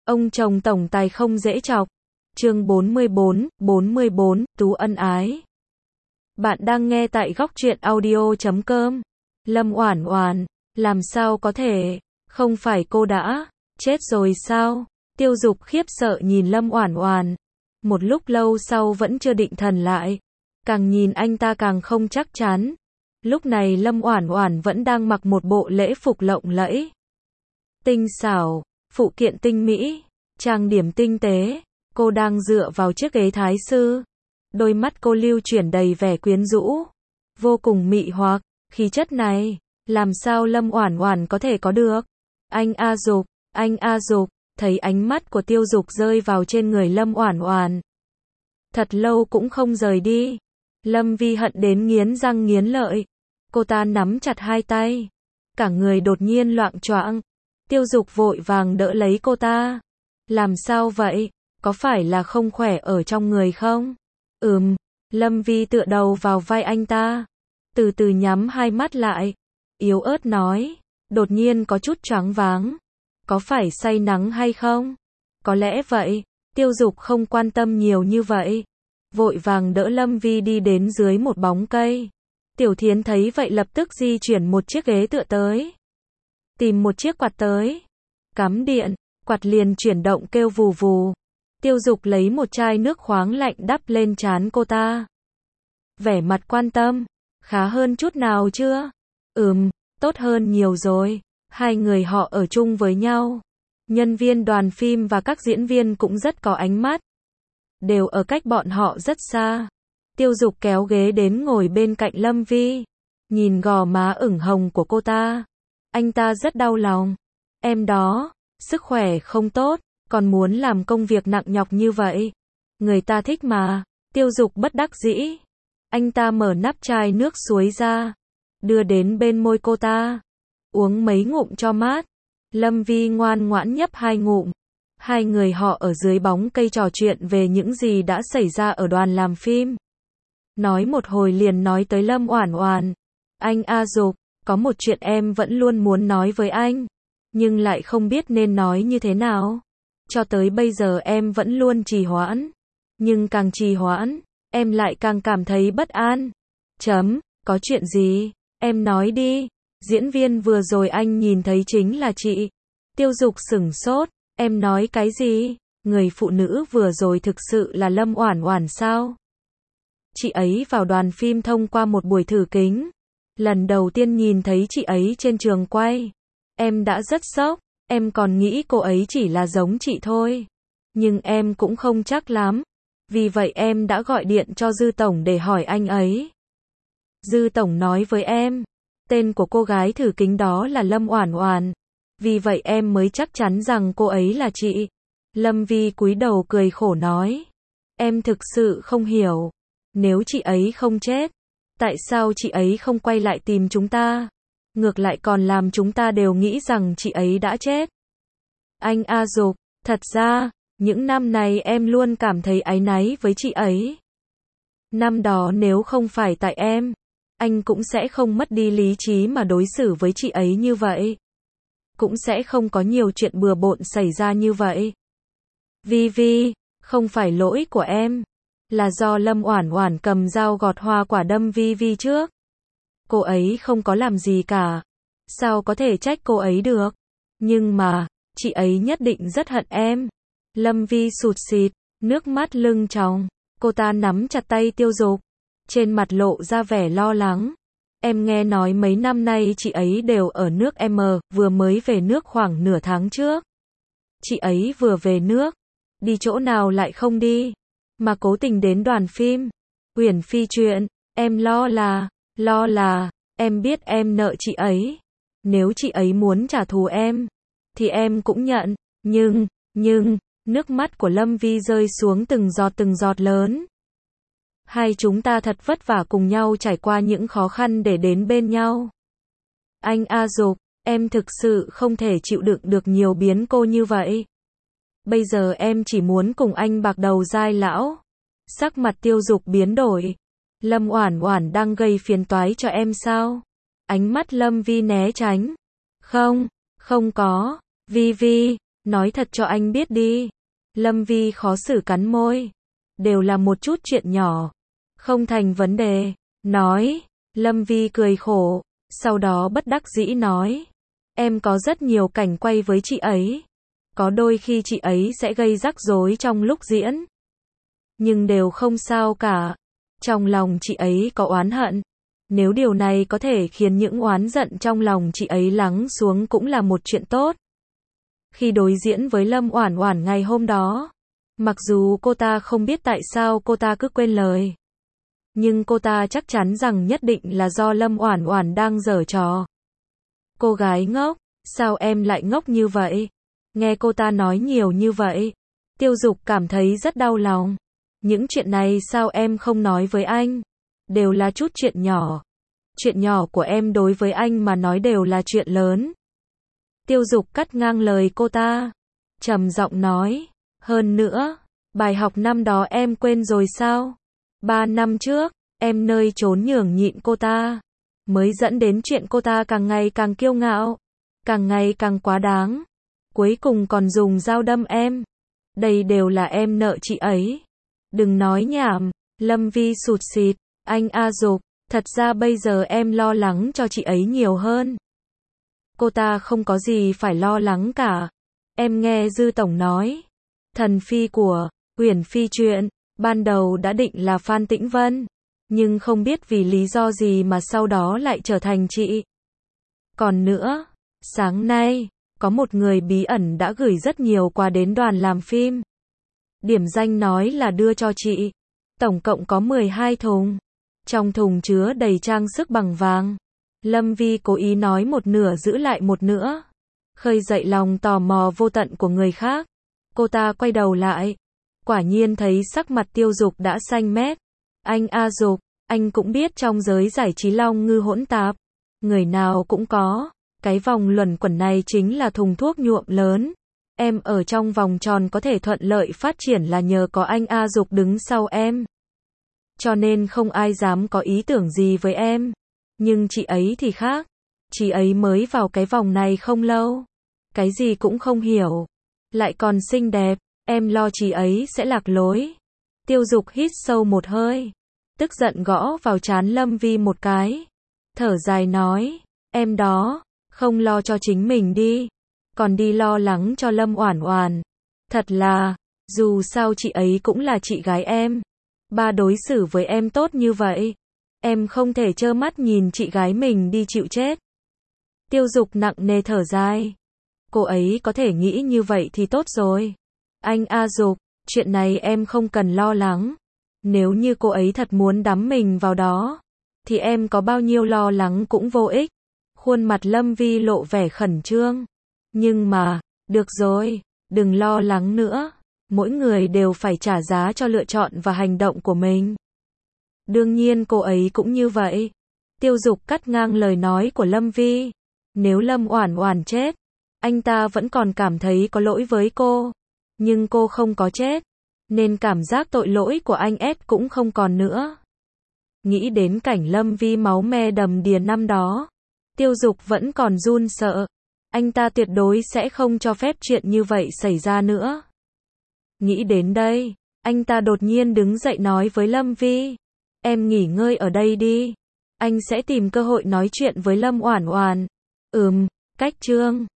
Ông chồng tổng tài không dễ chọc. Chương 44, Tú ân ái. Bạn đang nghe tại góc truyện audio.com. Lâm Oản Oản, làm sao có thể, không phải cô đã chết rồi sao? Tiêu Dục khiếp sợ nhìn Lâm Oản Oản, một lúc lâu sau vẫn chưa định thần lại, càng nhìn anh ta càng không chắc chắn. Lúc này Lâm Oản Oản vẫn đang mặc một bộ lễ phục lộng lẫy, tinh xảo, phụ kiện tinh mỹ, trang điểm tinh tế, cô đang dựa vào chiếc ghế thái sư. Đôi mắt cô lưu chuyển đầy vẻ quyến rũ, vô cùng mị hoặc, khí chất này, làm sao Lâm Oản Oản có thể có được? Anh A Dục, thấy ánh mắt của Tiêu Dục rơi vào trên người Lâm Oản Oản. Thật lâu cũng không rời đi. Lâm Vi hận đến nghiến răng nghiến lợi. Cô ta nắm chặt hai tay, cả người đột nhiên loạng choạng. Tiêu Dục vội vàng đỡ lấy cô ta. Làm sao vậy? Có phải là không khỏe ở trong người không? Lâm Vi tựa đầu vào vai anh ta, từ từ nhắm hai mắt lại, yếu ớt nói, đột nhiên có chút choáng váng. Có phải say nắng hay không? Có lẽ vậy. Tiêu Dục không quan tâm nhiều như vậy, vội vàng đỡ Lâm Vi đi đến dưới một bóng cây. Tiểu Thiến thấy vậy lập tức di chuyển một chiếc ghế tựa tới, tìm một chiếc quạt tới, cắm điện, quạt liền chuyển động kêu vù vù. Tiêu Dục lấy một chai nước khoáng lạnh đắp lên trán cô ta. Vẻ mặt quan tâm, khá hơn chút nào chưa? Tốt hơn nhiều rồi. Hai người họ ở chung với nhau. Nhân viên đoàn phim và các diễn viên cũng rất có ánh mắt, đều ở cách bọn họ rất xa. Tiêu Dục kéo ghế đến ngồi bên cạnh Lâm Vi, nhìn gò má ửng hồng của cô ta. Anh ta rất đau lòng. Em đó, sức khỏe không tốt, còn muốn làm công việc nặng nhọc như vậy. Người ta thích mà. Tiêu Dục bất đắc dĩ. Anh ta mở nắp chai nước suối ra, đưa đến bên môi cô ta. Uống mấy ngụm cho mát. Lâm Vi ngoan ngoãn nhấp hai ngụm. Hai người họ ở dưới bóng cây trò chuyện về những gì đã xảy ra ở đoàn làm phim. Nói một hồi liền nói tới Lâm Oản Oản. Anh A Dục, có một chuyện em vẫn luôn muốn nói với anh, nhưng lại không biết nên nói như thế nào. Cho tới bây giờ em vẫn luôn trì hoãn. Nhưng càng trì hoãn, em lại càng cảm thấy bất an. Có chuyện gì? Em nói đi. Diễn viên vừa rồi anh nhìn thấy chính là chị. Tiêu Dục sửng sốt. Em nói cái gì? Người phụ nữ vừa rồi thực sự là Lâm Oản Oản sao? Chị ấy vào đoàn phim thông qua một buổi thử kính. Lần đầu tiên nhìn thấy chị ấy trên trường quay, em đã rất sốc. Em còn nghĩ cô ấy chỉ là giống chị thôi, nhưng em cũng không chắc lắm. Vì vậy em đã gọi điện cho Dư Tổng để hỏi anh ấy. Dư Tổng nói với em, tên của cô gái thử kính đó là Lâm Oản Oản. Vì vậy em mới chắc chắn rằng cô ấy là chị. Lâm Vi cúi đầu cười khổ nói. Em thực sự không hiểu. Nếu chị ấy không chết, tại sao chị ấy không quay lại tìm chúng ta? Ngược lại còn làm chúng ta đều nghĩ rằng chị ấy đã chết. Anh A Dục, thật ra, những năm này em luôn cảm thấy áy náy với chị ấy. Năm đó nếu không phải tại em, anh cũng sẽ không mất đi lý trí mà đối xử với chị ấy như vậy. Cũng sẽ không có nhiều chuyện bừa bộn xảy ra như vậy. Vi, không phải lỗi của em, là do Lâm Oản Oản cầm dao gọt hoa quả đâm Vi trước. Cô ấy không có làm gì cả. Sao có thể trách cô ấy được? Nhưng mà, chị ấy nhất định rất hận em. Lâm Vi sụt sịt, nước mắt lưng tròng. Cô ta nắm chặt tay Tiêu Dục, trên mặt lộ ra vẻ lo lắng. Em nghe nói mấy năm nay chị ấy đều ở nước M, vừa mới về nước khoảng nửa tháng trước. Chị ấy vừa về nước, đi chỗ nào lại không đi, mà cố tình đến đoàn phim. Uyển Phi chuyện, em lo là, em biết em nợ chị ấy. Nếu chị ấy muốn trả thù em, thì em cũng nhận. Nhưng, nước mắt của Lâm Vi rơi xuống từng giọt lớn. Hai chúng ta thật vất vả cùng nhau trải qua những khó khăn để đến bên nhau. Anh A Dục, em thực sự không thể chịu đựng được nhiều biến cố như vậy. Bây giờ em chỉ muốn cùng anh bạc đầu dai lão. Sắc mặt Tiêu Dục biến đổi. Lâm Oản Oản đang gây phiền toái cho em sao? Ánh mắt Lâm Vi né tránh. Không có. Vi, Nói thật cho anh biết đi. Lâm Vi khó xử cắn môi. Đều là một chút chuyện nhỏ. Không thành vấn đề. Nói. Lâm Vi cười khổ. Sau đó bất đắc dĩ nói. Em có rất nhiều cảnh quay với chị ấy. Có đôi khi chị ấy sẽ gây rắc rối trong lúc diễn. Nhưng đều không sao cả. Trong lòng chị ấy có oán hận. Nếu điều này có thể khiến những oán giận trong lòng chị ấy lắng xuống cũng là một chuyện tốt. Khi đối diễn với Lâm Oản Oản ngày hôm đó, mặc dù cô ta không biết tại sao cô ta cứ quên lời, nhưng cô ta chắc chắn rằng nhất định là do Lâm Oản Oản đang giở trò. Cô gái ngốc, sao em lại ngốc như vậy? Nghe cô ta nói nhiều như vậy, Tiêu Dục cảm thấy rất đau lòng. Những chuyện này sao em không nói với anh? Đều là chút chuyện nhỏ. Chuyện nhỏ của em đối với anh mà nói đều là chuyện lớn. Tiêu Dục cắt ngang lời cô ta, trầm giọng nói, hơn nữa, bài học năm đó em quên rồi sao? 3 năm trước, em nơi trốn nhường nhịn cô ta, mới dẫn đến chuyện cô ta càng ngày càng kiêu ngạo, càng ngày càng quá đáng, cuối cùng còn dùng dao đâm em. Đây đều là em nợ chị ấy. Đừng nói nhảm. Lâm Vi sụt sịt, anh A Dục, thật ra bây giờ em lo lắng cho chị ấy nhiều hơn. Cô ta không có gì phải lo lắng cả. Em nghe Dư Tổng nói, thần phi của Uyển Phi chuyện, ban đầu đã định là Phan Tĩnh Vân, nhưng không biết vì lý do gì mà sau đó lại trở thành chị. Còn nữa, sáng nay, có một người bí ẩn đã gửi rất nhiều quà đến đoàn làm phim. Điểm danh nói là đưa cho chị. Tổng cộng có 12 thùng. Trong thùng chứa đầy trang sức bằng vàng. Lâm Vi cố ý nói một nửa giữ lại một nửa, khơi dậy lòng tò mò vô tận của người khác. Cô ta quay đầu lại, quả nhiên thấy sắc mặt Tiêu Dục đã xanh mét. Anh A Dục, anh cũng biết trong giới giải trí long ngư hỗn tạp, người nào cũng có. Cái vòng luẩn quẩn này chính là thùng thuốc nhuộm lớn. Em ở trong vòng tròn có thể thuận lợi phát triển là nhờ có anh A Dục đứng sau em. Cho nên không ai dám có ý tưởng gì với em. Nhưng chị ấy thì khác. Chị ấy mới vào cái vòng này không lâu. Cái gì cũng không hiểu. Lại còn xinh đẹp. Em lo chị ấy sẽ lạc lối. Tiêu Dục hít sâu một hơi. Tức giận gõ vào trán Lâm Vi một cái. Thở dài nói. Em đó, không lo cho chính mình đi. Còn đi lo lắng cho Lâm Oản Oản. Thật là, dù sao chị ấy cũng là chị gái em. Ba đối xử với em tốt như vậy. Em không thể trơ mắt nhìn chị gái mình đi chịu chết. Tiêu Dục nặng nề thở dài. Cô ấy có thể nghĩ như vậy thì tốt rồi. Anh A Dục, chuyện này em không cần lo lắng. Nếu như cô ấy thật muốn đắm mình vào đó, thì em có bao nhiêu lo lắng cũng vô ích. Khuôn mặt Lâm Vi lộ vẻ khẩn trương. Nhưng mà, được rồi, đừng lo lắng nữa. Mỗi người đều phải trả giá cho lựa chọn và hành động của mình. Đương nhiên cô ấy cũng như vậy. Tiêu Dục cắt ngang lời nói của Lâm Vi. Nếu Lâm Oản Oản chết, anh ta vẫn còn cảm thấy có lỗi với cô. Nhưng cô không có chết, nên cảm giác tội lỗi của anh S cũng không còn nữa. Nghĩ đến cảnh Lâm Vi máu me đầm đìa năm đó, Tiêu Dục vẫn còn run sợ. Anh ta tuyệt đối sẽ không cho phép chuyện như vậy xảy ra nữa. Nghĩ đến đây, anh ta đột nhiên đứng dậy nói với Lâm Vi. Em nghỉ ngơi ở đây đi. Anh sẽ tìm cơ hội nói chuyện với Lâm Oản Oản. Cách chương